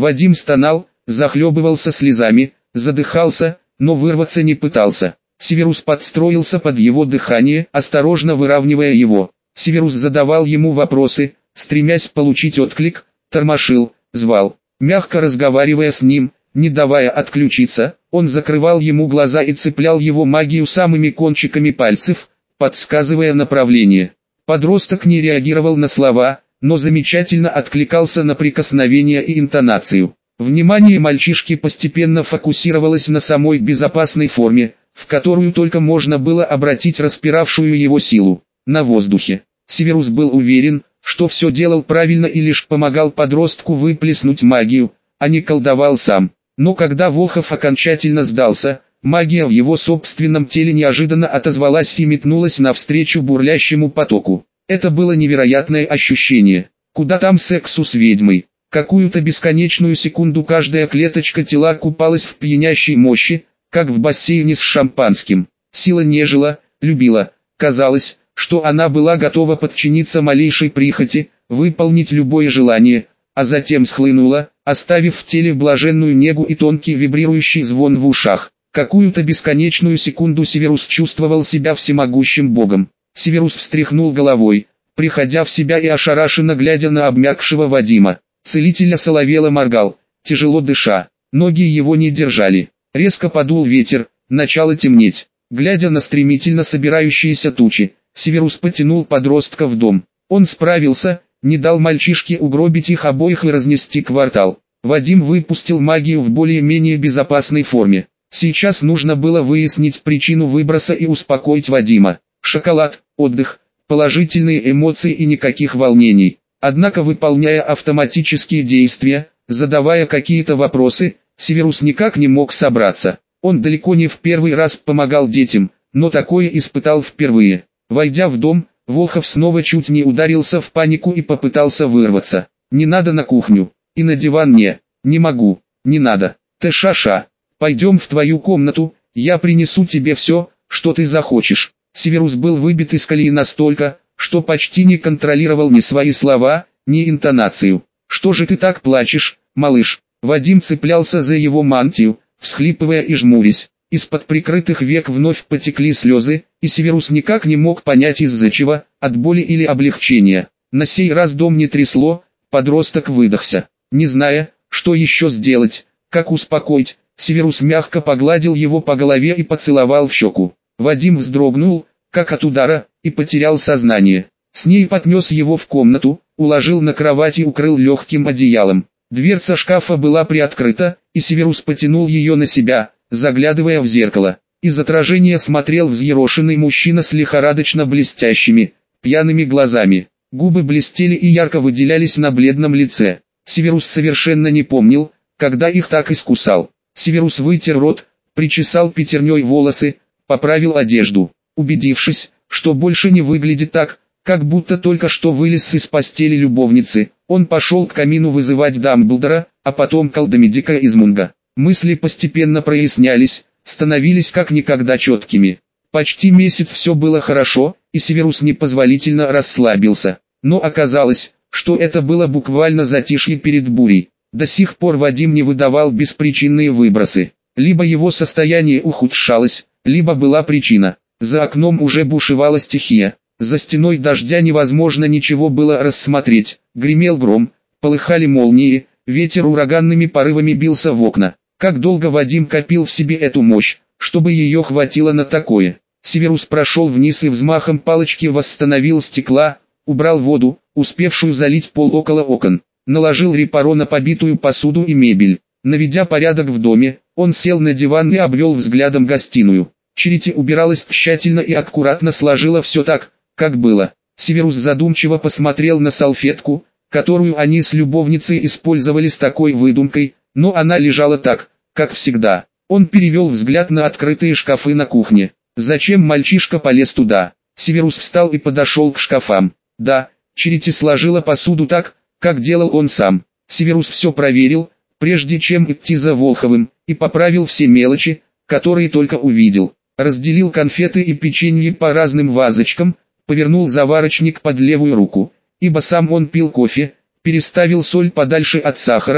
Вадим стонал, захлебывался слезами, задыхался, но вырваться не пытался. Северус подстроился под его дыхание, осторожно выравнивая его. Северус задавал ему вопросы, стремясь получить отклик, тормошил, звал. Мягко разговаривая с ним, не давая отключиться, он закрывал ему глаза и цеплял его магию самыми кончиками пальцев, подсказывая направление. Подросток не реагировал на слова, но замечательно откликался на прикосновения и интонацию. Внимание мальчишки постепенно фокусировалось на самой безопасной форме, в которую только можно было обратить распиравшую его силу, на воздухе. Северус был уверен, что все делал правильно и лишь помогал подростку выплеснуть магию, а не колдовал сам. Но когда Волхов окончательно сдался, магия в его собственном теле неожиданно отозвалась и метнулась навстречу бурлящему потоку. Это было невероятное ощущение. Куда там сексу с ведьмой? Какую-то бесконечную секунду каждая клеточка тела купалась в пьянящей мощи, как в бассейне с шампанским. Сила нежила, любила. Казалось, что она была готова подчиниться малейшей прихоти, выполнить любое желание, а затем схлынула, оставив в теле блаженную негу и тонкий вибрирующий звон в ушах. Какую-то бесконечную секунду Северус чувствовал себя всемогущим богом. Северус встряхнул головой, приходя в себя и ошарашенно глядя на обмякшего Вадима. Целитель осоловело моргал, тяжело дыша, ноги его не держали. Резко подул ветер, начало темнеть. Глядя на стремительно собирающиеся тучи, Северус потянул подростка в дом. Он справился, не дал мальчишке угробить их обоих и разнести квартал. Вадим выпустил магию в более-менее безопасной форме. Сейчас нужно было выяснить причину выброса и успокоить Вадима. Шоколад, отдых, положительные эмоции и никаких волнений. Однако, выполняя автоматические действия, задавая какие-то вопросы, Северус никак не мог собраться. Он далеко не в первый раз помогал детям, но такое испытал впервые. Войдя в дом, Волхов снова чуть не ударился в панику и попытался вырваться. «Не надо на кухню, и на диван не могу, не надо, ты шаша, пойдем в твою комнату, я принесу тебе все, что ты захочешь». Северус был выбит из колеи настолько, что почти не контролировал ни свои слова, ни интонацию. «Что же ты так плачешь, малыш?» Вадим цеплялся за его мантию, всхлипывая и жмурясь. Из-под прикрытых век вновь потекли слезы, и Северус никак не мог понять из-за чего, от боли или облегчения. На сей раз дом не трясло, подросток выдохся. Не зная, что еще сделать, как успокоить, Северус мягко погладил его по голове и поцеловал в щеку. Вадим вздрогнул, как от удара, и потерял сознание. С ней поднес его в комнату, уложил на кровать и укрыл легким одеялом. Дверца шкафа была приоткрыта, и Северус потянул ее на себя, заглядывая в зеркало. Из отражения смотрел взъерошенный мужчина с лихорадочно блестящими, пьяными глазами. Губы блестели и ярко выделялись на бледном лице. Северус совершенно не помнил, когда их так искусал. Северус вытер рот, причесал пятерней волосы, поправил одежду. Убедившись, что больше не выглядит так, как будто только что вылез из постели любовницы, он пошел к камину вызывать Дамблдора, а потом колдомедика Измунга. Мысли постепенно прояснялись, становились как никогда четкими. Почти месяц все было хорошо, и Северус непозволительно расслабился. Но оказалось, что это было буквально затишье перед бурей. До сих пор Вадим не выдавал беспричинные выбросы. Либо его состояние ухудшалось, либо была причина. За окном уже бушевала стихия. За стеной дождя невозможно ничего было рассмотреть. Гремел гром, полыхали молнии, ветер ураганными порывами бился в окна. Как долго Вадим копил в себе эту мощь, чтобы ее хватило на такое. Северус прошел вниз и взмахом палочки восстановил стекла, убрал воду, успевшую залить пол около окон. Наложил репаро на побитую посуду и мебель. Наведя порядок в доме, он сел на диван и обвел взглядом гостиную. Черити убиралась тщательно и аккуратно сложила все так, как было. Северус задумчиво посмотрел на салфетку, которую они с любовницей использовали с такой выдумкой, но она лежала так, как всегда. Он перевел взгляд на открытые шкафы на кухне. Зачем мальчишка полез туда? Северус встал и подошел к шкафам. Да, Черити сложила посуду так, как делал он сам. Северус все проверил, прежде чем идти за Волховым, и поправил все мелочи, которые только увидел. Разделил конфеты и печенье по разным вазочкам, повернул заварочник под левую руку, ибо сам он пил кофе, переставил соль подальше от сахара,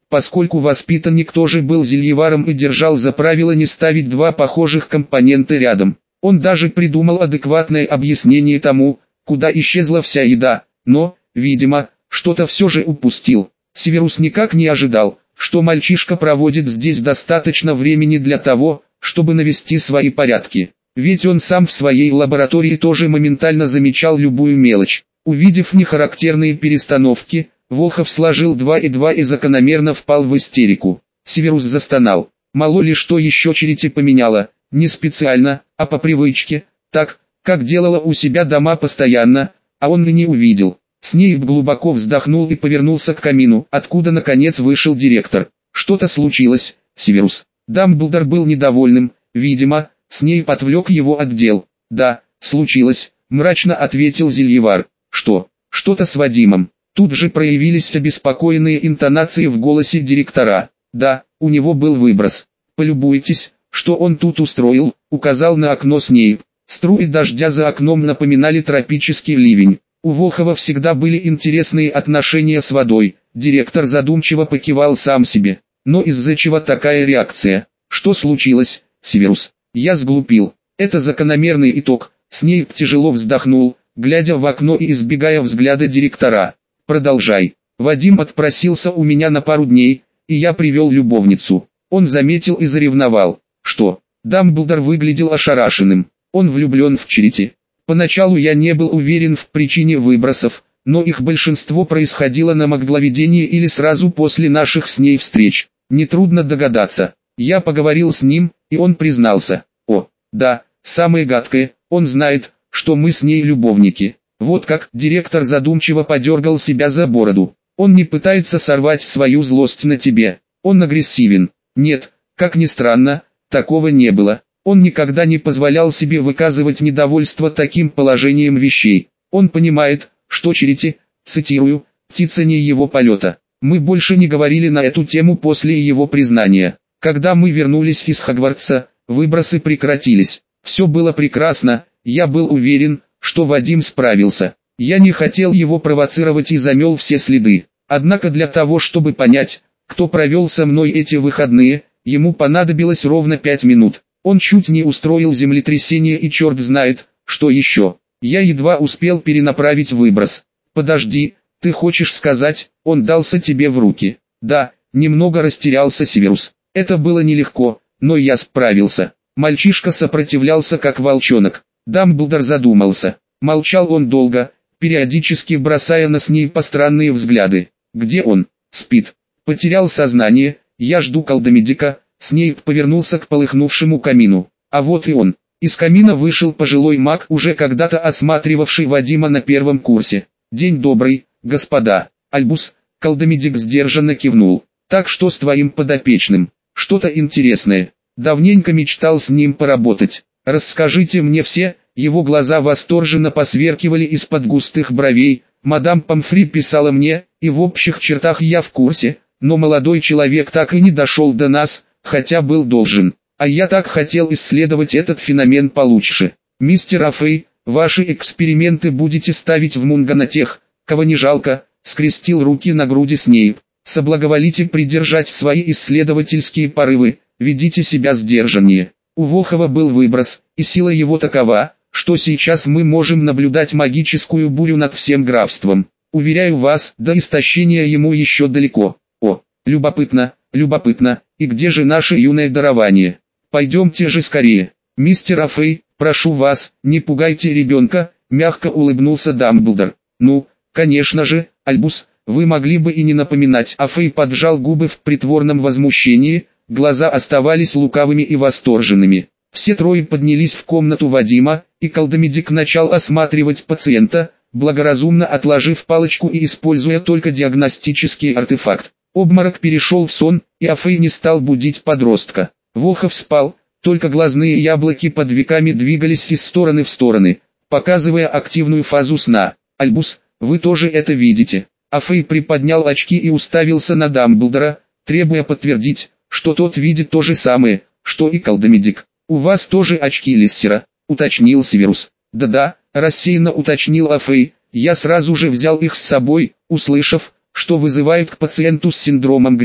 поскольку воспитанник тоже был зельеваром и держал за правило не ставить два похожих компонента рядом. Он даже придумал адекватное объяснение тому, куда исчезла вся еда, но, видимо, что-то все же упустил. Северус никак не ожидал, что мальчишка проводит здесь достаточно времени для того, чтобы навести свои порядки. Ведь он сам в своей лаборатории тоже моментально замечал любую мелочь. Увидев нехарактерные перестановки, Волхов сложил 2 и 2 и закономерно впал в истерику. Северус застонал. Мало ли что еще Черити поменяла, не специально, а по привычке, так, как делала у себя дома постоянно, а он и не увидел. Снейп глубоко вздохнул и повернулся к камину, откуда наконец вышел директор. Что-то случилось, Северус. Дамблдор был недовольным, видимо, Снейп отвлек его от дел. Да, случилось, мрачно ответил зельевар. Что? Что-то с Вадимом. Тут же проявились обеспокоенные интонации в голосе директора. Да, у него был выброс. Полюбуйтесь, что он тут устроил, указал на окно Снейп. Струи дождя за окном напоминали тропический ливень. У Волхова всегда были интересные отношения с водой. Директор задумчиво покивал сам себе. Но из-за чего такая реакция? Что случилось, Северус? Я сглупил. Это закономерный итог. Снейп тяжело вздохнул, глядя в окно и избегая взгляда директора. Продолжай. Вадим отпросился у меня на пару дней, и я привел любовницу. Он заметил и заревновал. Что? Дамблдор выглядел ошарашенным. Он влюблен в Черити. Поначалу я не был уверен в причине выбросов, но их большинство происходило на магловедении или сразу после наших с ней встреч. Нетрудно догадаться. Я поговорил с ним, и он признался. О, да, самое гадкое, он знает, что мы с ней любовники. Вот как. Директор задумчиво подергал себя за бороду. Он не пытается сорвать свою злость на тебе. Он агрессивен. Нет, как ни странно, такого не было. Он никогда не позволял себе выказывать недовольство таким положением вещей. Он понимает, что Черити, цитирую, птица не его полета. Мы больше не говорили на эту тему после его признания. Когда мы вернулись из Хогвартса, выбросы прекратились. Все было прекрасно, я был уверен, что Вадим справился. Я не хотел его провоцировать и замел все следы. Однако для того, чтобы понять, кто провел со мной эти выходные, ему понадобилось ровно 5 минут. Он чуть не устроил землетрясение и черт знает, что еще. Я едва успел перенаправить выброс. Подожди, ты хочешь сказать, он дался тебе в руки? Да, немного растерялся Северус. Это было нелегко, но я справился. Мальчишка сопротивлялся как волчонок. Дамблдор задумался. Молчал он долго, периодически бросая на Снейпа странные взгляды. Где он? Спит. Потерял сознание, я жду колдомедика. Снейп повернулся к полыхнувшему камину. А вот и он. Из камина вышел пожилой маг, уже когда-то осматривавший Вадима на первом курсе. «День добрый, господа». Альбус, колдомедик сдержанно кивнул. «Так что с твоим подопечным? Что-то интересное. Давненько мечтал с ним поработать. Расскажите мне все». Его глаза восторженно посверкивали из-под густых бровей. «Мадам Помфри писала мне, и в общих чертах я в курсе, но молодой человек так и не дошел до нас, хотя был должен. А я так хотел исследовать этот феномен получше. Мистер Афей, ваши эксперименты будете ставить в Мунго на тех, кого не жалко», скрестил руки на груди Снейп. «Соблаговолите придержать свои исследовательские порывы, ведите себя сдержаннее». У Волхова был выброс, и сила его такова, что сейчас мы можем наблюдать магическую бурю над всем графством. Уверяю вас, до истощения ему еще далеко. О, любопытно, любопытно, и где же наше юное дарование? Пойдемте же скорее. Мистер Афей, прошу вас, не пугайте ребенка, мягко улыбнулся Дамблдор. Ну, конечно же, Альбус, вы могли бы и не напоминать. Афей поджал губы в притворном возмущении, глаза оставались лукавыми и восторженными. Все трое поднялись в комнату Вадима, и колдомедик начал осматривать пациента, благоразумно отложив палочку и используя только диагностический артефакт. Обморок перешел в сон, и Афей не стал будить подростка. Волхов спал, только глазные яблоки под веками двигались из стороны в стороны, показывая активную фазу сна. «Альбус, вы тоже это видите?» Афей приподнял очки и уставился на Дамблдора, требуя подтвердить, что тот видит то же самое, что и колдомедик. «У вас тоже очки Лиссера?» — уточнил Северус. «Да-да», — рассеянно уточнил Афей, — «я сразу же взял их с собой, услышав, что вызывают к пациенту с синдромом Грин.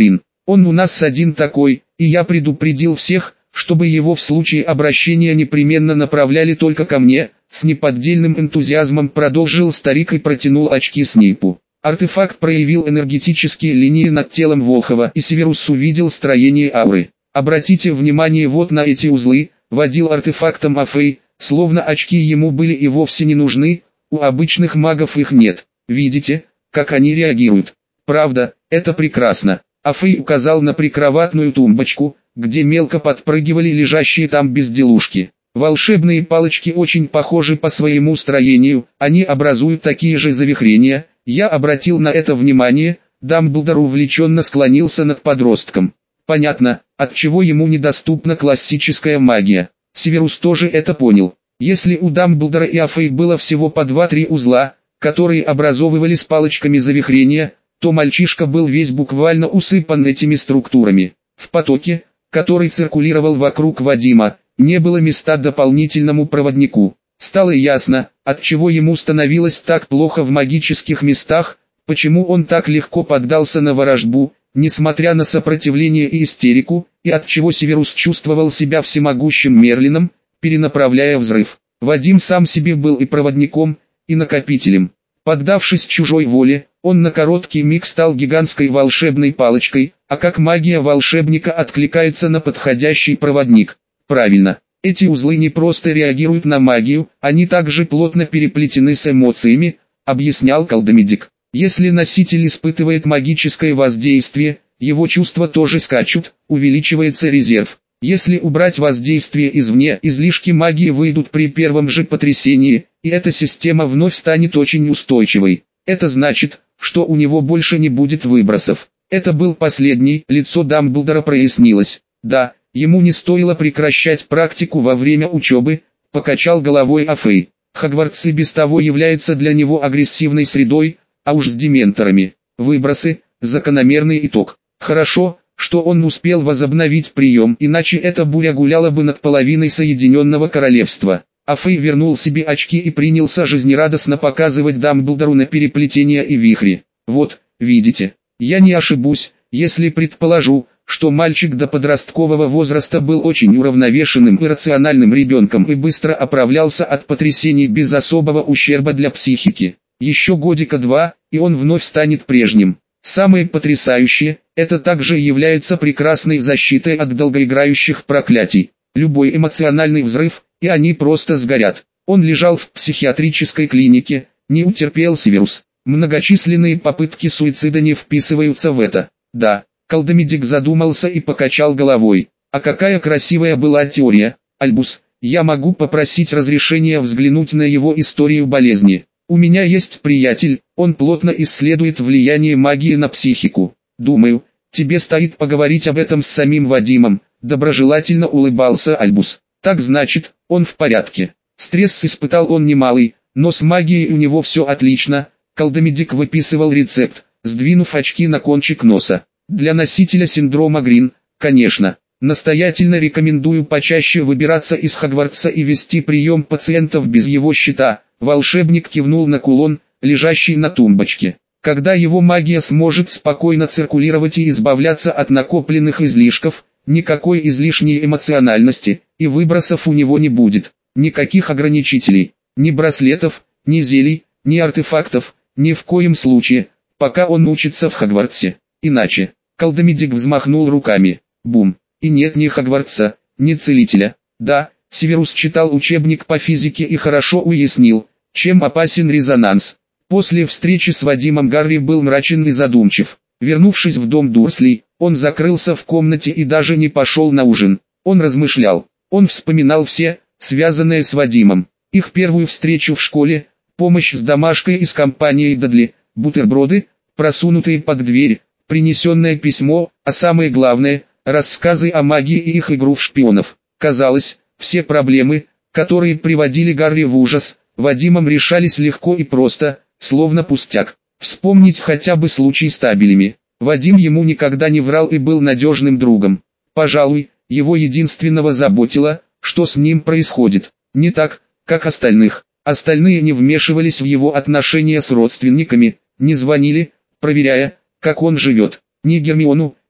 Он у нас один такой, и я предупредил всех, чтобы его в случае обращения непременно направляли только ко мне», с неподдельным энтузиазмом продолжил старик и протянул очки Снейпу. Артефакт проявил энергетические линии над телом Волхова, и Северус увидел строение ауры. «Обратите внимание вот на эти узлы», водил артефактом Афей, словно очки ему были и вовсе не нужны, у обычных магов их нет. «Видите, как они реагируют? Правда, это прекрасно». Афей указал на прикроватную тумбочку, где мелко подпрыгивали лежащие там безделушки. Волшебные палочки очень похожи по своему строению, они образуют такие же завихрения. Я обратил на это внимание, Дамблдор увлеченно склонился над подростком. Понятно, отчего ему недоступна классическая магия. Северус тоже это понял. Если у Дамблдора и Афей было всего по 2-3 узла, которые образовывались палочками завихрения, то мальчишка был весь буквально усыпан этими структурами. В потоке, который циркулировал вокруг Вадима, не было места дополнительному проводнику. Стало ясно, отчего ему становилось так плохо в магических местах, почему он так легко поддался на ворожбу, несмотря на сопротивление и истерику, и отчего Северус чувствовал себя всемогущим Мерлином, перенаправляя взрыв. Вадим сам себе был и проводником, и накопителем. Поддавшись чужой воле, он на короткий миг стал гигантской волшебной палочкой, а как магия волшебника откликается на подходящий проводник. Правильно. Эти узлы не просто реагируют на магию, они также плотно переплетены с эмоциями, объяснял колдомедик. Если носитель испытывает магическое воздействие, его чувства тоже скачут, увеличивается резерв. Если убрать воздействие извне, излишки магии выйдут при первом же потрясении, и эта система вновь станет очень устойчивой. Это значит, что у него больше не будет выбросов. Это был последний, лицо Дамблдора прояснилось. Да, ему не стоило прекращать практику во время учебы, покачал головой Афей. Хогвартс и без того является для него агрессивной средой, а уж с дементорами. Выбросы – закономерный итог. Хорошо, что он успел возобновить прием, иначе эта буря гуляла бы над половиной Соединенного Королевства. Афей вернул себе очки и принялся жизнерадостно показывать Дамблдору на переплетения и вихри. Вот, видите, я не ошибусь, если предположу, что мальчик до подросткового возраста был очень уравновешенным и рациональным ребенком и быстро оправлялся от потрясений без особого ущерба для психики. Еще годика 2, и он вновь станет прежним. Самое потрясающее, это также является прекрасной защитой от долгоиграющих проклятий. Любой эмоциональный взрыв, и они просто сгорят. Он лежал в психиатрической клинике, не утерпел Северус. Многочисленные попытки суицида не вписываются в это. Да, колдомедик задумался и покачал головой. А какая красивая была теория, Альбус, я могу попросить разрешения взглянуть на его историю болезни. У меня есть приятель, он плотно исследует влияние магии на психику. Думаю, тебе стоит поговорить об этом с самим Вадимом, доброжелательно улыбался Альбус. Так значит, он в порядке. Стресс испытал он немалый, но с магией у него все отлично. Колдомедик выписывал рецепт, сдвинув очки на кончик носа. Для носителя синдрома Грин, конечно. Настоятельно рекомендую почаще выбираться из Хогвартса и вести прием пациентов без его счета. Волшебник кивнул на кулон, лежащий на тумбочке. Когда его магия сможет спокойно циркулировать и избавляться от накопленных излишков, никакой излишней эмоциональности и выбросов у него не будет. Никаких ограничителей, ни браслетов, ни зелий, ни артефактов, ни в коем случае, пока он учится в Хогвартсе. Иначе, колдомедик взмахнул руками. Бум. И нет ни Хогвартса, ни целителя. Да, Северус читал учебник по физике и хорошо уяснил, чем опасен резонанс. После встречи с Вадимом Гарри был мрачен и задумчив. Вернувшись в дом Дурслей, он закрылся в комнате и даже не пошел на ужин. Он размышлял. Он вспоминал все, связанные с Вадимом. Их первую встречу в школе, помощь с домашкой из компании Дадли, бутерброды, просунутые под дверь, принесенное письмо, а самое главное, рассказы о магии и их игру в шпионов. Казалось, все проблемы, которые приводили Гарри в ужас, Вадимом решались легко и просто, словно пустяк. Вспомнить хотя бы случай с табелями. Вадим ему никогда не врал и был надежным другом. Пожалуй, его единственного заботило, что с ним происходит. Не так, как остальных. Остальные не вмешивались в его отношения с родственниками, не звонили, проверяя, как он живет. Ни Гермиону,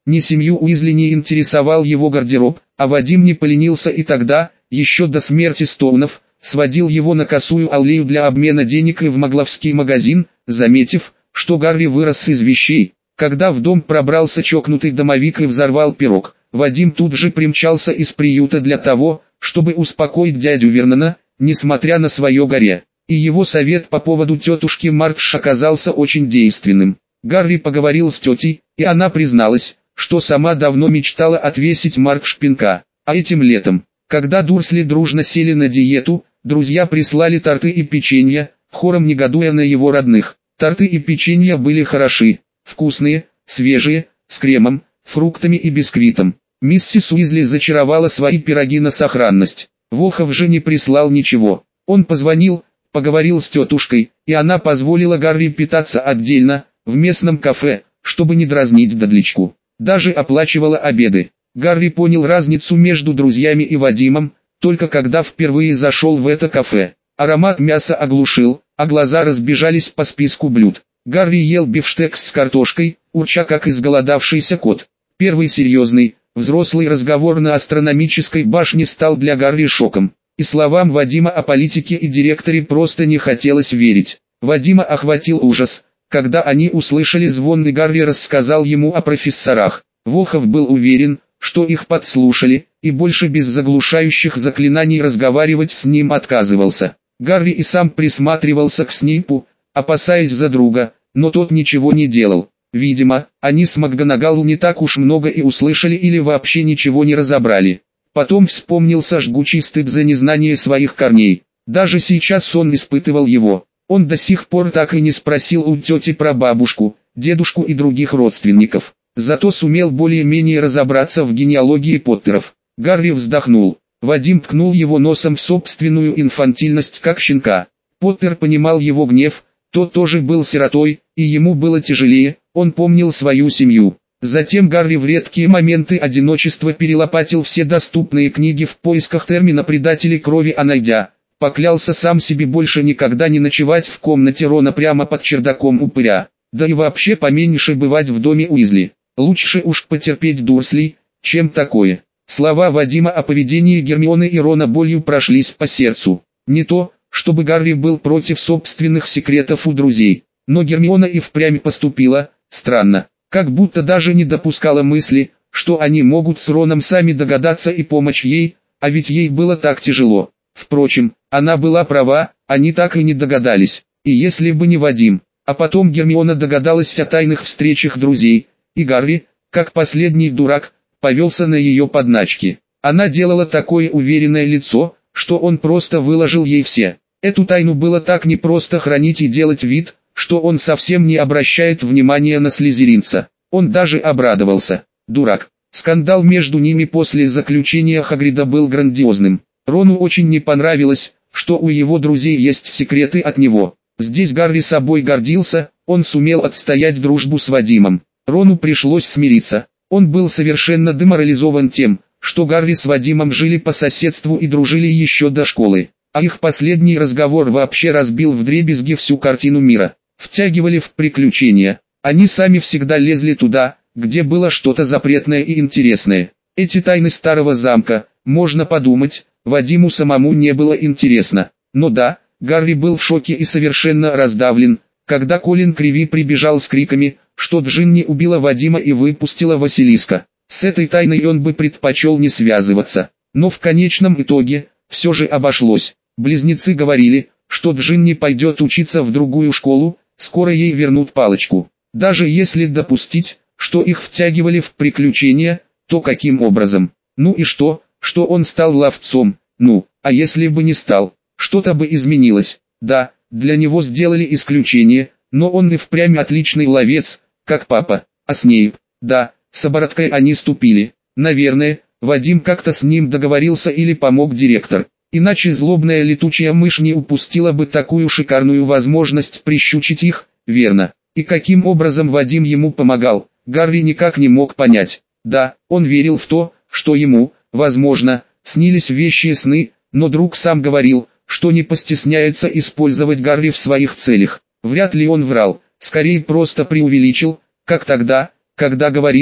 Ни семью Уизли не интересовал его гардероб, а Вадим не поленился и тогда, еще до смерти Стоунов, сводил его на косую аллею для обмена денег и в Могловский магазин, заметив, что Гарри вырос из вещей. Когда в дом пробрался чокнутый домовик и взорвал пирог, Вадим тут же примчался из приюта для того, чтобы успокоить дядю Вернона, несмотря на свое горе. И его совет по поводу тетушки Мартш оказался очень действенным. Гарри поговорил с тетей, и она призналась, что сама давно мечтала отвесить Мартш пинка. А этим летом, когда Дурсли дружно сели на диету, друзья прислали торты и печенье, хором негодуя на его родных. Торты и печенья были хороши, вкусные, свежие, с кремом, фруктами и бисквитом. Миссис Уизли зачаровала свои пироги на сохранность. Вохов же не прислал ничего. Он позвонил, поговорил с тетушкой, и она позволила Гарри питаться отдельно, в местном кафе, чтобы не дразнить Дадличку. Даже оплачивала обеды. Гарри понял разницу между друзьями и Вадимом, только когда впервые зашел в это кафе. Аромат мяса оглушил, а глаза разбежались по списку блюд. Гарри ел бифштекс с картошкой, урча как изголодавшийся кот. Первый серьезный, взрослый разговор на астрономической башне стал для Гарри шоком. И словам Вадима о политике и директоре просто не хотелось верить. Вадима охватил ужас, когда они услышали звон и Гарри рассказал ему о профессорах. Вохов был уверен, что их подслушали, и больше без заглушающих заклинаний разговаривать с ним отказывался. Гарри и сам присматривался к Снейпу, опасаясь за друга, но тот ничего не делал. Видимо, они с МакГонагал не так уж много и услышали или вообще ничего не разобрали. Потом вспомнился жгучий стыд за незнание своих корней. Даже сейчас он испытывал его. Он до сих пор так и не спросил у тети про бабушку, дедушку и других родственников. Зато сумел более-менее разобраться в генеалогии Поттеров. Гарри вздохнул. Вадим ткнул его носом в собственную инфантильность как щенка. Поттер понимал его гнев, тот тоже был сиротой, и ему было тяжелее, он помнил свою семью. Затем Гарри в редкие моменты одиночества перелопатил все доступные книги в поисках термина «предатели крови», а найдя, поклялся сам себе больше никогда не ночевать в комнате Рона прямо под чердаком упыря, да и вообще поменьше бывать в доме Уизли. Лучше уж потерпеть Дурслей, чем такое. Слова Вадима о поведении Гермионы и Рона болью прошлись по сердцу. Не то, чтобы Гарри был против собственных секретов у друзей, но Гермиона и впрямь поступила странно, как будто даже не допускала мысли, что они могут с Роном сами догадаться и помочь ей, а ведь ей было так тяжело. Впрочем, она была права, они так и не догадались, и если бы не Вадим, а потом Гермиона догадалась о тайных встречах друзей, и Гарри, как последний дурак, повелся на ее подначки. Она делала такое уверенное лицо, что он просто выложил ей все. Эту тайну было так непросто хранить и делать вид, что он совсем не обращает внимания на слизеринца. Он даже обрадовался. Дурак. Скандал между ними после заключения Хагрида был грандиозным. Рону очень не понравилось, что у его друзей есть секреты от него. Здесь Гарри собой гордился, он сумел отстоять дружбу с Вадимом. Рону пришлось смириться. Он был совершенно деморализован тем, что Гарри с Вадимом жили по соседству и дружили еще до школы. А их последний разговор вообще разбил вдребезги всю картину мира. Втягивали в приключения. Они сами всегда лезли туда, где было что-то запретное и интересное. Эти тайны старого замка, можно подумать, Вадиму самому не было интересно. Но да, Гарри был в шоке и совершенно раздавлен, когда Колин Криви прибежал с криками, что Джинни убила Вадима и выпустила Василиска. С этой тайной он бы предпочел не связываться. Но в конечном итоге, все же обошлось. Близнецы говорили, что Джинни пойдет учиться в другую школу, скоро ей вернут палочку. Даже если допустить, что их втягивали в приключения, то каким образом? Ну и что он стал ловцом? Ну, а если бы не стал, что-то бы изменилось. Да, для него сделали исключение, но он и впрямь отличный ловец, как папа. А Снейп, да, с оборотка они ступили. Наверное, Вадим как-то с ним договорился или помог директор. Иначе злобная летучая мышь не упустила бы такую шикарную возможность прищучить их, верно. И каким образом Вадим ему помогал, Гарри никак не мог понять. Да, он верил в то, что ему, возможно, снились вещие сны, но друг сам говорил, что не постесняется использовать Гарри в своих целях. Вряд ли он врал, скорее просто преувеличил, как тогда, когда говорил,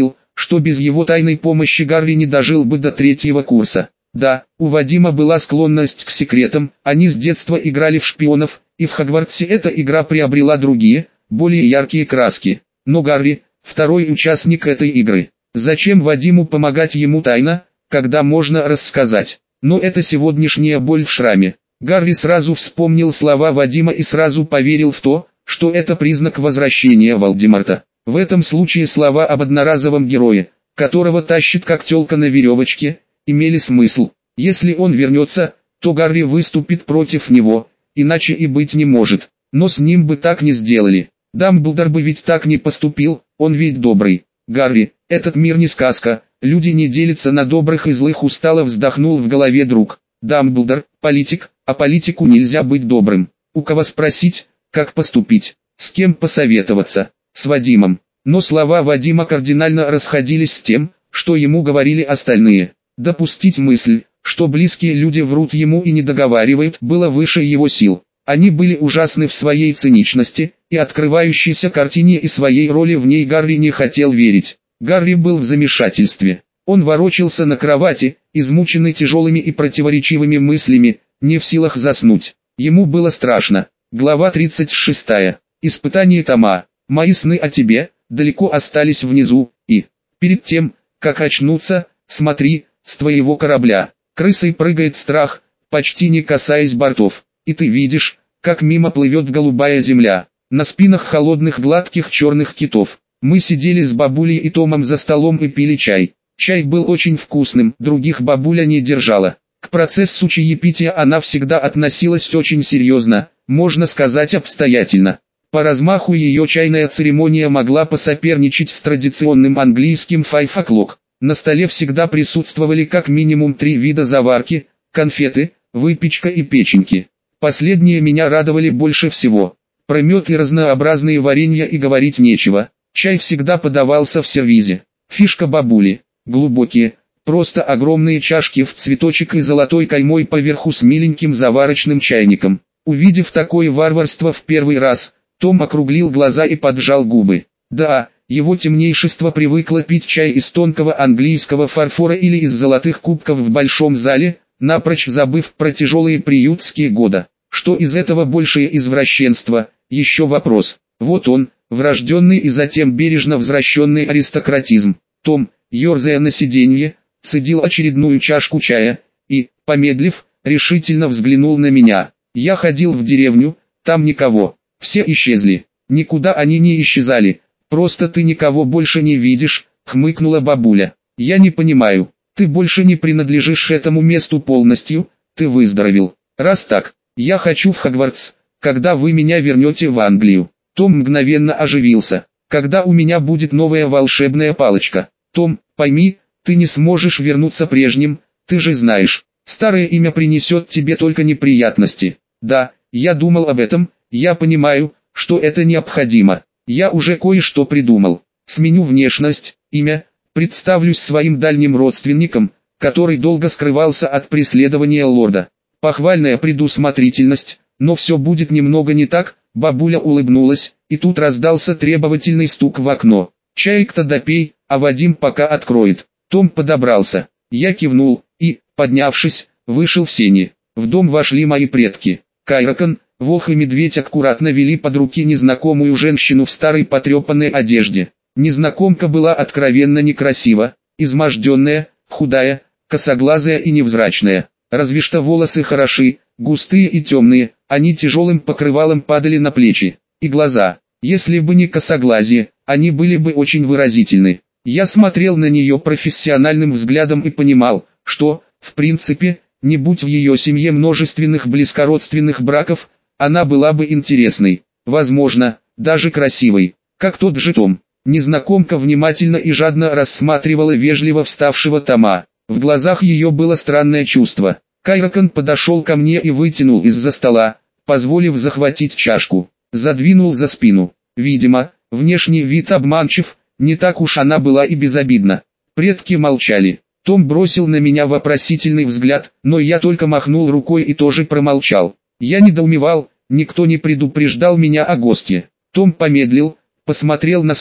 что без его тайной помощи Гарри не дожил бы до 3-го курса. Да, у Вадима была склонность к секретам, они с детства играли в шпионов, и в Хогвартсе эта игра приобрела другие, более яркие краски. Но Гарри – второй участник этой игры. Зачем Вадиму помогать ему тайно, когда можно рассказать? Но это сегодняшняя боль в шраме. Гарри сразу вспомнил слова Вадима и сразу поверил в то, что это признак возвращения Волдеморта. В этом случае слова об одноразовом герое, которого тащит как тёлка на веревочке, имели смысл. Если он вернется, то Гарри выступит против него, иначе и быть не может. Но с ним бы так не сделали. Дамблдор бы ведь так не поступил, он ведь добрый. Гарри, этот мир не сказка, люди не делятся на добрых и злых, устало вздохнул в голове друг. Дамблдор, политик, а политику нельзя быть добрым. У кого спросить, как поступить, с кем посоветоваться? С Вадимом. Но слова Вадима кардинально расходились с тем, что ему говорили остальные. Допустить мысль, что близкие люди врут ему и не договаривают, было выше его сил. Они были ужасны в своей циничности, и открывающейся картине и своей роли в ней Гарри не хотел верить. Гарри был в замешательстве. Он ворочался на кровати, измученный тяжелыми и противоречивыми мыслями, не в силах заснуть. Ему было страшно. Глава 36. Испытание Тома. Мои сны о тебе, далеко остались внизу, и, перед тем, как очнуться, смотри, с твоего корабля, крысой прыгает страх, почти не касаясь бортов, и ты видишь, как мимо плывет голубая земля, на спинах холодных гладких черных китов. Мы сидели с бабулей и Томом за столом и пили чай. Чай был очень вкусным, других бабуля не держала. К процессу чаепития она всегда относилась очень серьезно, можно сказать обстоятельно. По размаху ее чайная церемония могла посоперничать с традиционным английским five o'clock. На столе всегда присутствовали как минимум 3 вида заварки, конфеты, выпечка и печеньки. Последние меня радовали больше всего. Про мед и разнообразные варенья и говорить нечего. Чай всегда подавался в сервизе. Фишка бабули. Глубокие, просто огромные чашки в цветочек и золотой каймой поверху с миленьким заварочным чайником. Увидев такое варварство в первый раз, Том округлил глаза и поджал губы. Да, его темнейшество привыкло пить чай из тонкого английского фарфора или из золотых кубков в большом зале, напрочь забыв про тяжелые приютские годы. Что из этого большее извращенство, еще вопрос. Вот он, врожденный и затем бережно возвращенный аристократизм. Том, ерзая на сиденье, цедил очередную чашку чая, и, помедлив, решительно взглянул на меня. Я ходил в деревню, там никого. Все исчезли. Никуда они не исчезали. Просто ты никого больше не видишь, хмыкнула бабуля. Я не понимаю. Ты больше не принадлежишь этому месту полностью, ты выздоровел. Раз так, я хочу в Хогвартс, когда вы меня вернете в Англию. Том мгновенно оживился. Когда у меня будет новая волшебная палочка. Том, пойми, ты не сможешь вернуться прежним, ты же знаешь. Старое имя принесет тебе только неприятности. Да, я думал об этом. Я понимаю, что это необходимо. Я уже кое-что придумал. Сменю внешность, имя, представлюсь своим дальним родственником, который долго скрывался от преследования лорда. Похвальная предусмотрительность, но все будет немного не так. Бабуля улыбнулась, и тут раздался требовательный стук в окно. Чаек-то допей, а Вадим пока откроет. Том подобрался. Я кивнул, и, поднявшись, вышел в сени. В дом вошли мои предки. Кайракон, Волк и Медведь аккуратно вели под руки незнакомую женщину в старой потрепанной одежде. Незнакомка была откровенно некрасива, изможденная, худая, косоглазая и невзрачная. Разве что волосы хороши, густые и темные, они тяжелым покрывалом падали на плечи. И глаза, если бы не косоглазие, они были бы очень выразительны. Я смотрел на нее профессиональным взглядом и понимал, что, в принципе, не будь в ее семье множественных близкородственных браков, она была бы интересной, возможно, даже красивой, как тот же Том. Незнакомка внимательно и жадно рассматривала вежливо вставшего Тома. В глазах ее было странное чувство. Кайракон подошел ко мне и вытянул из-за стола, позволив захватить чашку. Задвинул за спину. Видимо, внешний вид обманчив, не так уж она была и безобидна. Предки молчали. Том бросил на меня вопросительный взгляд, но я только махнул рукой и тоже промолчал. Я недоумевал, никто не предупреждал меня о госте. Том помедлил, посмотрел на стол,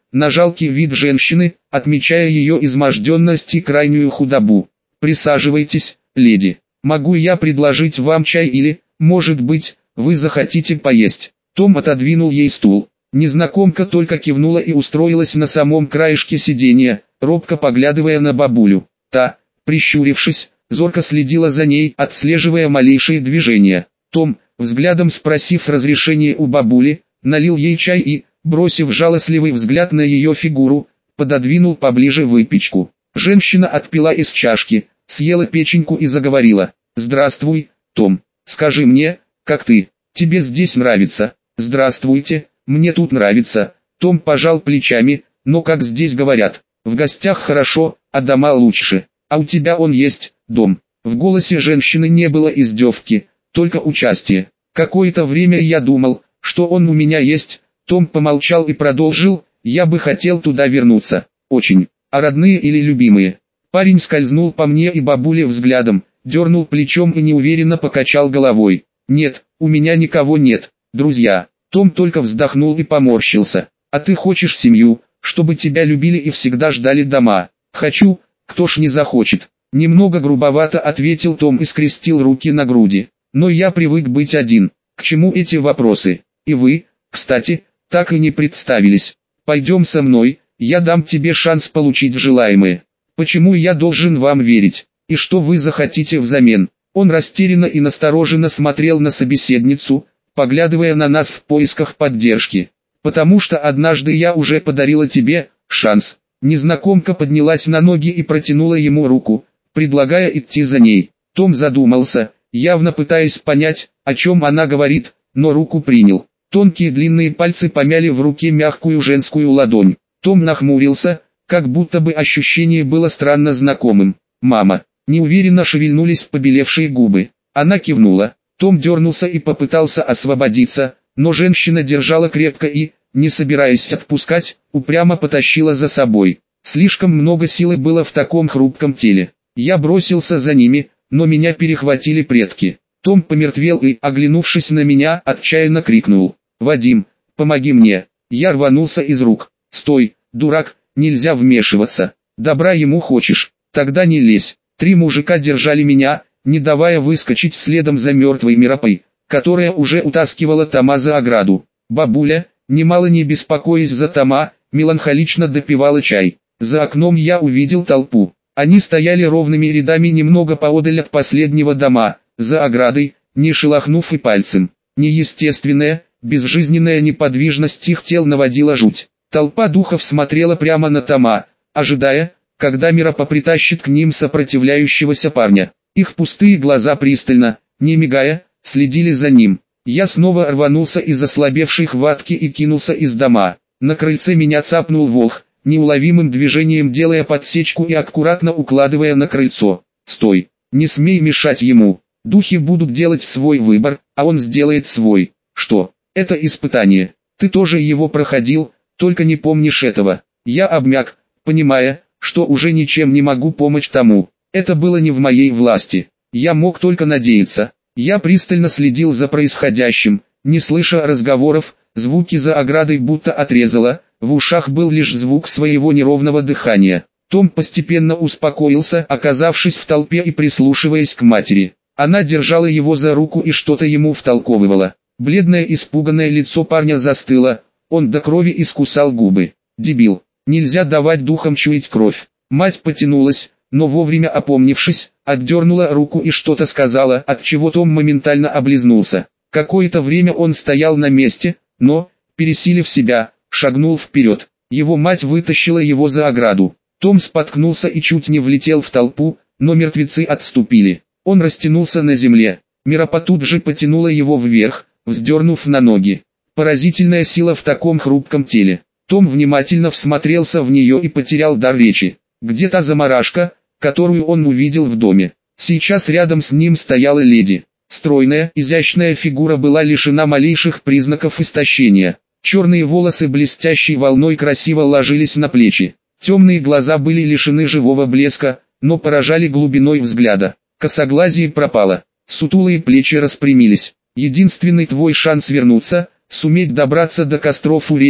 на жалкий вид женщины, отмечая ее изможденность и крайнюю худобу. «Присаживайтесь, леди. Могу я предложить вам чай или, может быть, вы захотите поесть?» Том отодвинул ей стул. Незнакомка только кивнула и устроилась на самом краешке сиденья, робко поглядывая на бабулю. Та, прищурившись, зорко следила за ней, отслеживая малейшие движения. Том, взглядом спросив разрешения у бабули, налил ей чай и, бросив жалостливый взгляд на ее фигуру, пододвинул поближе выпечку. Женщина отпила из чашки, съела печеньку и заговорила. «Здравствуй, Том. Скажи мне, как ты? Тебе здесь нравится?» «Здравствуйте, мне тут нравится». Том пожал плечами, но как здесь говорят, в гостях хорошо, а дома лучше. «А у тебя он есть, дом?» В голосе женщины не было издевки, только участие. «Какое-то время я думал, что он у меня есть». Том помолчал и продолжил: «Я бы хотел туда вернуться. Очень. А родные или любимые?» Парень скользнул по мне и бабуле взглядом, дернул плечом и неуверенно покачал головой. «Нет, у меня никого нет, друзья». Том только вздохнул и поморщился. «А ты хочешь семью, чтобы тебя любили и всегда ждали дома?» «Хочу, кто ж не захочет». Немного грубовато ответил Том и скрестил руки на груди. «Но я привык быть один. К чему эти вопросы? И вы, кстати, так и не представились. Пойдем со мной, я дам тебе шанс получить желаемое». «Почему я должен вам верить? И что вы захотите взамен?» Он растерянно и настороженно смотрел на собеседницу, поглядывая на нас в поисках поддержки. «Потому что однажды я уже подарила тебе шанс». Незнакомка поднялась на ноги и протянула ему руку, предлагая идти за ней. Том задумался, явно пытаясь понять, о чем она говорит, но руку принял. Тонкие длинные пальцы помяли в руке мягкую женскую ладонь. Том нахмурился, как будто бы ощущение было странно знакомым. «Мама». Неуверенно шевельнулись побелевшие губы. Она кивнула. Том дернулся и попытался освободиться, но женщина держала крепко и, не собираясь отпускать, упрямо потащила за собой. Слишком много силы было в таком хрупком теле. Я бросился за ними, но меня перехватили предки. Том помертвел и, оглянувшись на меня, отчаянно крикнул: «Вадим, помоги мне!» Я рванулся из рук. «Стой, дурак, нельзя вмешиваться. Добра ему хочешь, тогда не лезь». 3 мужика держали меня, не давая выскочить следом за мертвой Миропой, которая уже утаскивала Тома за ограду. Бабуля, немало не беспокоясь за Тома, меланхолично допивала чай. За окном я увидел толпу. Они стояли ровными рядами немного поодаль от последнего дома, за оградой, не шелохнув и пальцем. Неестественная, безжизненная неподвижность их тел наводила жуть. Толпа духов смотрела прямо на Тома, ожидая, когда Миропа притащит к ним сопротивляющегося парня. Их пустые глаза пристально, не мигая, следили за ним. Я снова рванулся из ослабевшей хватки и кинулся из дома. На крыльце меня цапнул волк, неуловимым движением делая подсечку и аккуратно укладывая на крыльцо. «Стой! Не смей мешать ему! Духи будут делать свой выбор, а он сделает свой». «Что? Это испытание. Ты тоже его проходил, только не помнишь этого». Я обмяк, понимая, что уже ничем не могу помочь тому. Это было не в моей власти. Я мог только надеяться. Я пристально следил за происходящим, не слыша разговоров, звуки за оградой будто отрезало, в ушах был лишь звук своего неровного дыхания. Том постепенно успокоился, оказавшись в толпе и прислушиваясь к матери. Она держала его за руку и что-то ему втолковывала. Бледное испуганное лицо парня застыло, он до крови искусал губы. «Дебил, нельзя давать духам чуять кровь». Мать потянулась, но вовремя опомнившись, отдернула руку и что-то сказала, отчего Том моментально облизнулся. Какое-то время он стоял на месте, но, пересилив себя, шагнул вперед. Его мать вытащила его за ограду. Том споткнулся и чуть не влетел в толпу, но мертвецы отступили. Он растянулся на земле. Миропа тут же потянула его вверх, вздернув на ноги. Поразительная сила в таком хрупком теле. Том внимательно всмотрелся в нее и потерял дар речи. Где та заморашка, которую он увидел в доме? Сейчас рядом с ним стояла леди. Стройная, изящная фигура была лишена малейших признаков истощения. Черные волосы блестящей волной красиво ложились на плечи. Темные глаза были лишены живого блеска, но поражали глубиной взгляда. Косоглазие пропало. Сутулые плечи распрямились. Единственный твой шанс вернуться, суметь добраться до костров у реки,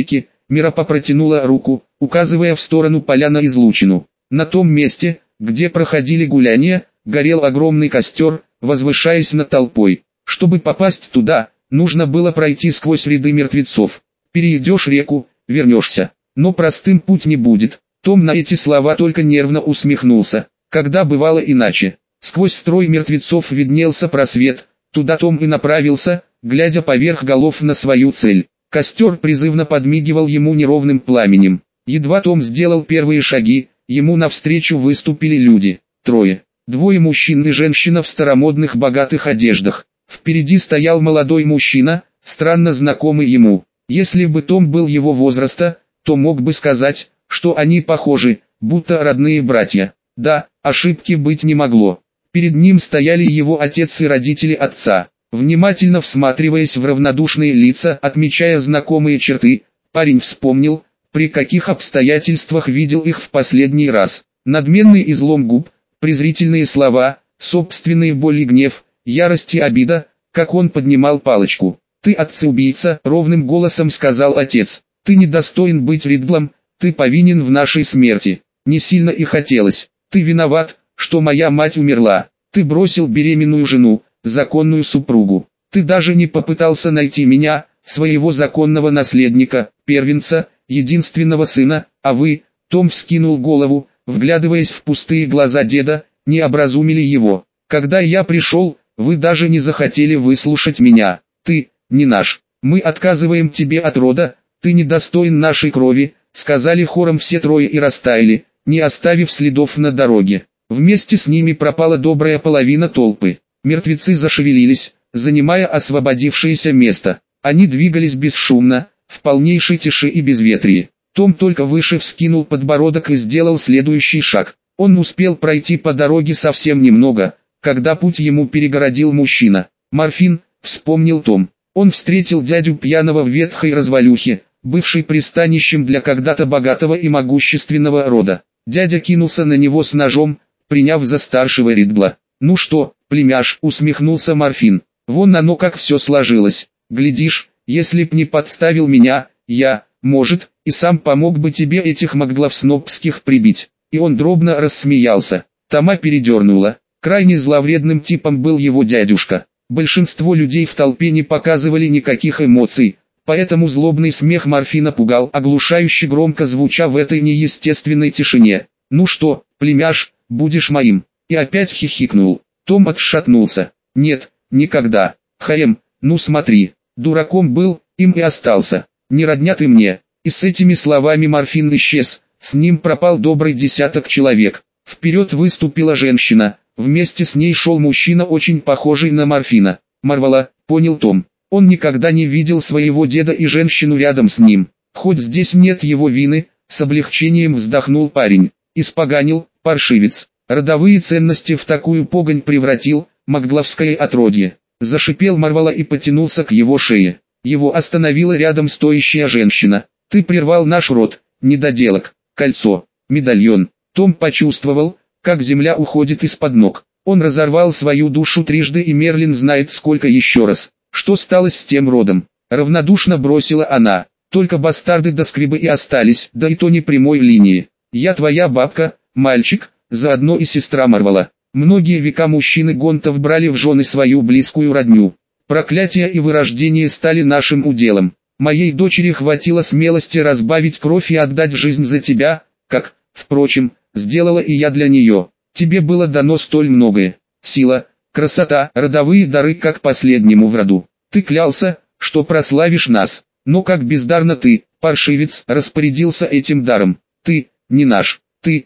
Миропа протянула руку, указывая в сторону поля на излучину. На том месте, где проходили гуляния, горел огромный костер, возвышаясь над толпой. Чтобы попасть туда, нужно было пройти сквозь ряды мертвецов. Перейдешь реку, вернешься. Но простым путь не будет. Том на эти слова только нервно усмехнулся. Когда бывало иначе? Сквозь строй мертвецов виднелся просвет. Туда Том и направился, глядя поверх голов на свою цель. Костер призывно подмигивал ему неровным пламенем. Едва Том сделал первые шаги, ему навстречу выступили люди. Трое. Двое мужчин и женщина в старомодных богатых одеждах. Впереди стоял молодой мужчина, странно знакомый ему. Если бы Том был его возраста, то мог бы сказать, что они похожи, будто родные братья. Да, ошибки быть не могло. Перед ним стояли его отец и родители отца. Внимательно всматриваясь в равнодушные лица, отмечая знакомые черты, парень вспомнил, при каких обстоятельствах видел их в последний раз. Надменный излом губ, презрительные слова, собственные боль и гнев, ярость и обида, как он поднимал палочку. «Ты отца-убийца», — ровным голосом сказал отец. «Ты недостоин быть Ридлом, ты повинен в нашей смерти. Не сильно и хотелось. Ты виноват, что моя мать умерла. Ты бросил беременную жену, законную супругу. Ты даже не попытался найти меня, своего законного наследника, первенца, единственного сына, а вы». Том вскинул голову, вглядываясь в пустые глаза деда, не образумили его. «Когда я пришел, вы даже не захотели выслушать меня. Ты не наш. Мы отказываем тебе от рода, ты недостоин нашей крови», сказали хором все трое и растаяли, не оставив следов на дороге. Вместе с ними пропала добрая половина толпы. Мертвецы зашевелились, занимая освободившееся место. Они двигались бесшумно, в полнейшей тиши и безветрии. Том только выше вскинул подбородок и сделал следующий шаг. Он успел пройти по дороге совсем немного, когда путь ему перегородил мужчина. «Морфин», — вспомнил Том. Он встретил дядю пьяного в ветхой развалюхе, бывший пристанищем для когда-то богатого и могущественного рода. Дядя кинулся на него с ножом, приняв за старшего Ридла. «Ну что, племяш», — усмехнулся Морфин, — «вон оно как все сложилось. Глядишь, если б не подставил меня, я, может, и сам помог бы тебе этих могловснопских прибить». И он дробно рассмеялся. Тома передернула. Крайне зловредным типом был его дядюшка. Большинство людей в толпе не показывали никаких эмоций, поэтому злобный смех Морфина пугал, оглушающе громко звуча в этой неестественной тишине. «Ну что, племяш, будешь моим?» И опять хихикнул. Том отшатнулся. «Нет, никогда. Хаем, ну смотри, дураком был, им и остался. Не родня ты мне». И с этими словами Морфин исчез, с ним пропал добрый десяток человек. Вперед выступила женщина, вместе с ней шел мужчина, очень похожий на Морфина. «Марвала», — понял Том. Он никогда не видел своего деда и женщину рядом с ним. «Хоть здесь нет его вины», — с облегчением вздохнул парень. «Испоганил, паршивец. Родовые ценности в такую погонь превратил, могловское отродье». Зашипел Марвала и потянулся к его шее. Его остановила рядом стоящая женщина. «Ты прервал наш род, недоделок». Кольцо, медальон. Том почувствовал, как земля уходит из-под ног. Он разорвал свою душу трижды, и Мерлин знает сколько еще раз. Что стало с тем родом? Равнодушно бросила она. Только бастарды до скребы и остались, да и то не прямой линии. Я твоя бабка, мальчик, заодно и сестра Марвала. Многие века мужчины Гонтов брали в жены свою близкую родню. Проклятие и вырождение стали нашим уделом. Моей дочери хватило смелости разбавить кровь и отдать жизнь за тебя, как, впрочем, сделала и я для нее. Тебе было дано столь многое. Сила, красота, родовые дары как последнему в роду. Ты клялся, что прославишь нас, но как бездарно ты, паршивец, распорядился этим даром. Ты, не наш,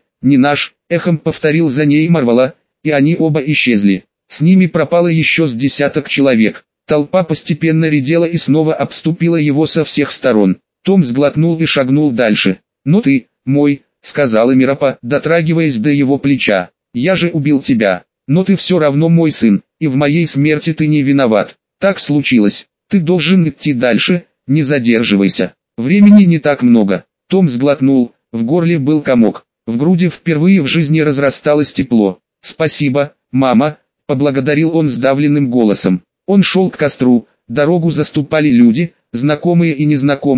эхом повторил за ней Марвала, и они оба исчезли. С ними пропало еще с десяток человек. Толпа постепенно редела и снова обступила его со всех сторон. Том сглотнул и шагнул дальше. «Но ты, мой», — сказала Миропа, дотрагиваясь до его плеча. «Я же убил тебя, но ты все равно мой сын, и в моей смерти ты не виноват. Так случилось, ты должен идти дальше, не задерживайся. Времени не так много». Том сглотнул, в горле был комок, в груди впервые в жизни разрасталось тепло. «Спасибо, мама», — поблагодарил он сдавленным голосом. Он шел к костру, дорогу заступали люди, знакомые и незнакомые,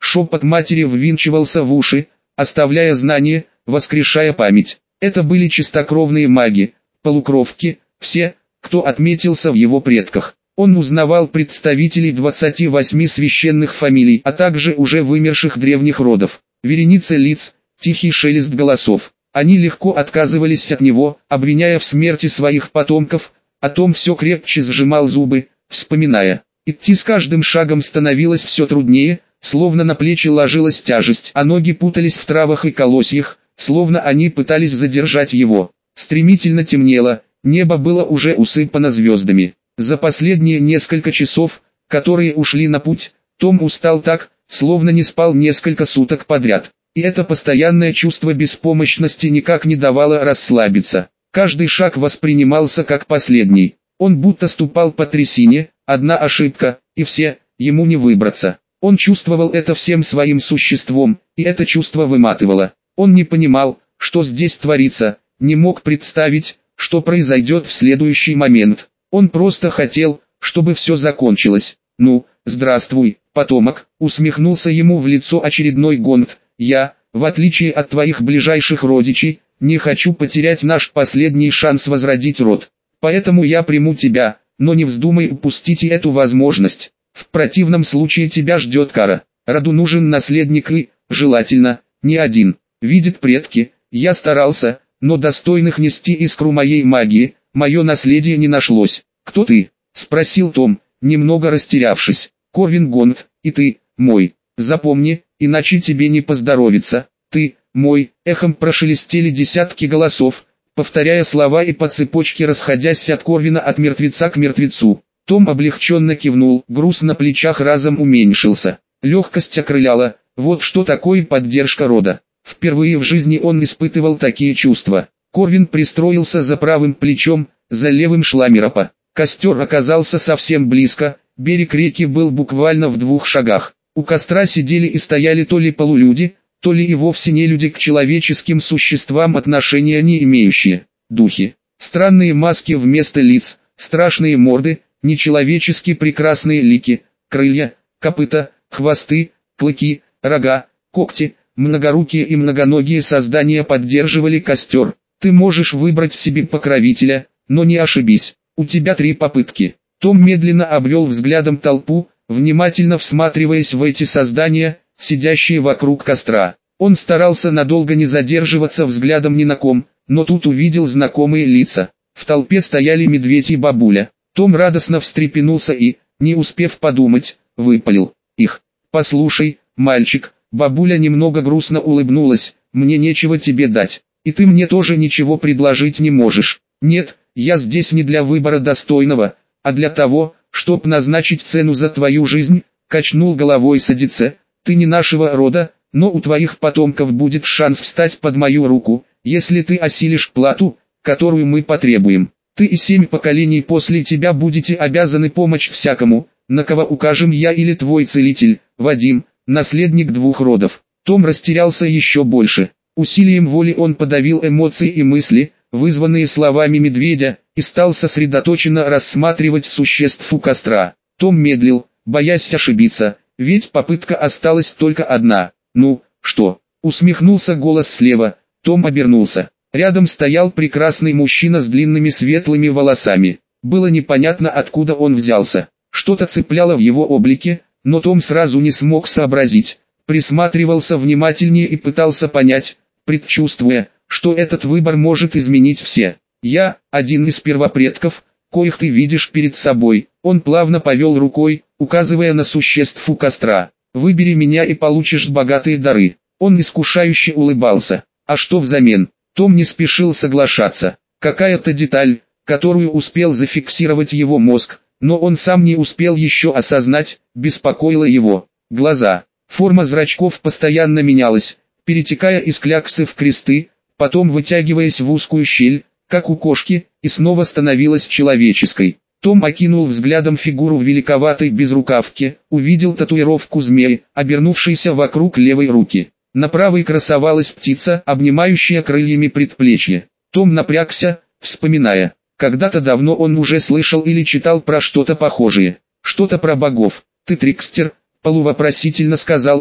Шепот матери ввинчивался в уши, оставляя знания, воскрешая память. Это были чистокровные маги, полукровки, все, кто отметился в его предках. Он узнавал представителей 28 священных фамилий, а также уже вымерших древних родов. Вереница лиц, тихий шелест голосов. Они легко отказывались от него, обвиняя в смерти своих потомков, а Том все крепче сжимал зубы, вспоминая. Идти с каждым шагом становилось все труднее, словно на плечи ложилась тяжесть, а ноги путались в травах и колосьях, словно они пытались задержать его. Стремительно темнело, небо было уже усыпано звездами. За последние несколько часов, которые ушли на путь, Том устал так, словно не спал несколько суток подряд. И это постоянное чувство беспомощности никак не давало расслабиться. Каждый шаг воспринимался как последний. Он будто ступал по трясине, одна ошибка, и все, ему не выбраться. Он чувствовал это всем своим существом, и это чувство выматывало. Он не понимал, что здесь творится, не мог представить, что произойдет в следующий момент. Он просто хотел, чтобы все закончилось. «Ну, здравствуй, потомок», усмехнулся ему в лицо очередной гонт. «Я, в отличие от твоих ближайших родичей, не хочу потерять наш последний шанс возродить род. Поэтому я приму тебя, но не вздумай упустить и эту возможность. В противном случае тебя ждет кара. Роду нужен наследник и, желательно, не один. Видят предки, я старался, но достойных нести искру моей магии, мое наследие не нашлось». «Кто ты?» — спросил Том, немного растерявшись. «Корвин Гонт, и ты, мой. Запомни, иначе тебе не поздоровится. Ты, мой», эхом прошелестели десятки голосов, повторяя слова и по цепочке расходясь от Корвина от мертвеца к мертвецу. Том облегченно кивнул, груз на плечах разом уменьшился. Легкость окрыляла, вот что такое поддержка рода. Впервые в жизни он испытывал такие чувства. Корвин пристроился за правым плечом, за левым Шламеропа. Костер оказался совсем близко, берег реки был буквально в 2 шагах. У костра сидели и стояли то ли полулюди, то ли и вовсе не люди, к человеческим существам отношения не имеющие. Духи. Странные маски вместо лиц, страшные морды, нечеловечески прекрасные лики, крылья, копыта, хвосты, клыки, рога, когти, многорукие и многоногие создания поддерживали костер. Ты можешь выбрать себе покровителя, но не ошибись, у тебя 3 попытки. Том медленно обвел взглядом толпу, внимательно всматриваясь в эти создания, сидящие вокруг костра. Он старался надолго не задерживаться взглядом ни на ком, но тут увидел знакомые лица. В толпе стояли медведь и бабуля. Том радостно встрепенулся и, не успев подумать, выпалил их. «Послушай, мальчик», бабуля немного грустно улыбнулась, «мне нечего тебе дать, и ты мне тоже ничего предложить не можешь. Нет, я здесь не для выбора достойного, а для того, чтоб назначить цену за твою жизнь», качнул головой Садице. «Ты не нашего рода, но у твоих потомков будет шанс встать под мою руку, если ты осилишь плату, которую мы потребуем. Ты и 7 поколений после тебя будете обязаны помочь всякому, на кого укажем я или твой целитель, Вадим, наследник 2 родов». Том растерялся еще больше. Усилием воли он подавил эмоции и мысли, вызванные словами медведя, и стал сосредоточенно рассматривать существ у костра. Том медлил, боясь ошибиться, ведь попытка осталась только одна. «Ну, что?» — усмехнулся голос слева. Том обернулся. Рядом стоял прекрасный мужчина с длинными светлыми волосами. Было непонятно, откуда он взялся. Что-то цепляло в его облике, но Том сразу не смог сообразить. Присматривался внимательнее и пытался понять, предчувствуя, что этот выбор может изменить все. «Я, один из первопредков, коих ты видишь перед собой». Он плавно повел рукой, указывая на существ у костра. «Выбери меня и получишь богатые дары». Он искушающе улыбался. А что взамен? Том не спешил соглашаться. Какая-то деталь, которую успел зафиксировать его мозг, но он сам не успел еще осознать, беспокоила его. Глаза. Форма зрачков постоянно менялась, перетекая из кляксы в кресты, потом вытягиваясь в узкую щель, как у кошки, и снова становилась человеческой. Том окинул взглядом фигуру в великоватой безрукавке, увидел татуировку змеи, обернувшейся вокруг левой руки. На правой красовалась птица, обнимающая крыльями предплечье. Том напрягся, вспоминая. Когда-то давно он уже слышал или читал про что-то похожее. Что-то про богов. «Ты трикстер?» — полувопросительно сказал он.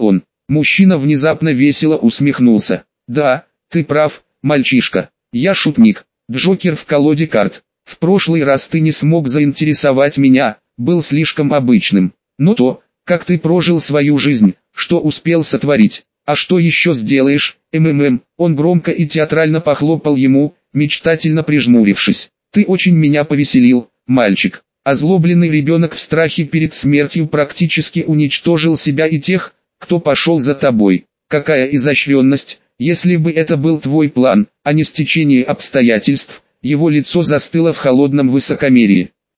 Мужчина внезапно весело усмехнулся. Да, ты прав, мальчишка. Я шутник. Джокер в колоде карт. В прошлый раз ты не смог заинтересовать меня, был слишком обычным. Но то, как ты прожил свою жизнь, что успел сотворить, а что еще сделаешь, он громко и театрально похлопал ему, мечтательно прижмурившись. Ты очень меня повеселил, мальчик. Озлобленный ребенок в страхе перед смертью практически уничтожил себя и тех, кто пошел за тобой. Какая изощренность, если бы это был твой план, а не стечение обстоятельств. Его лицо застыло в холодном высокомерии.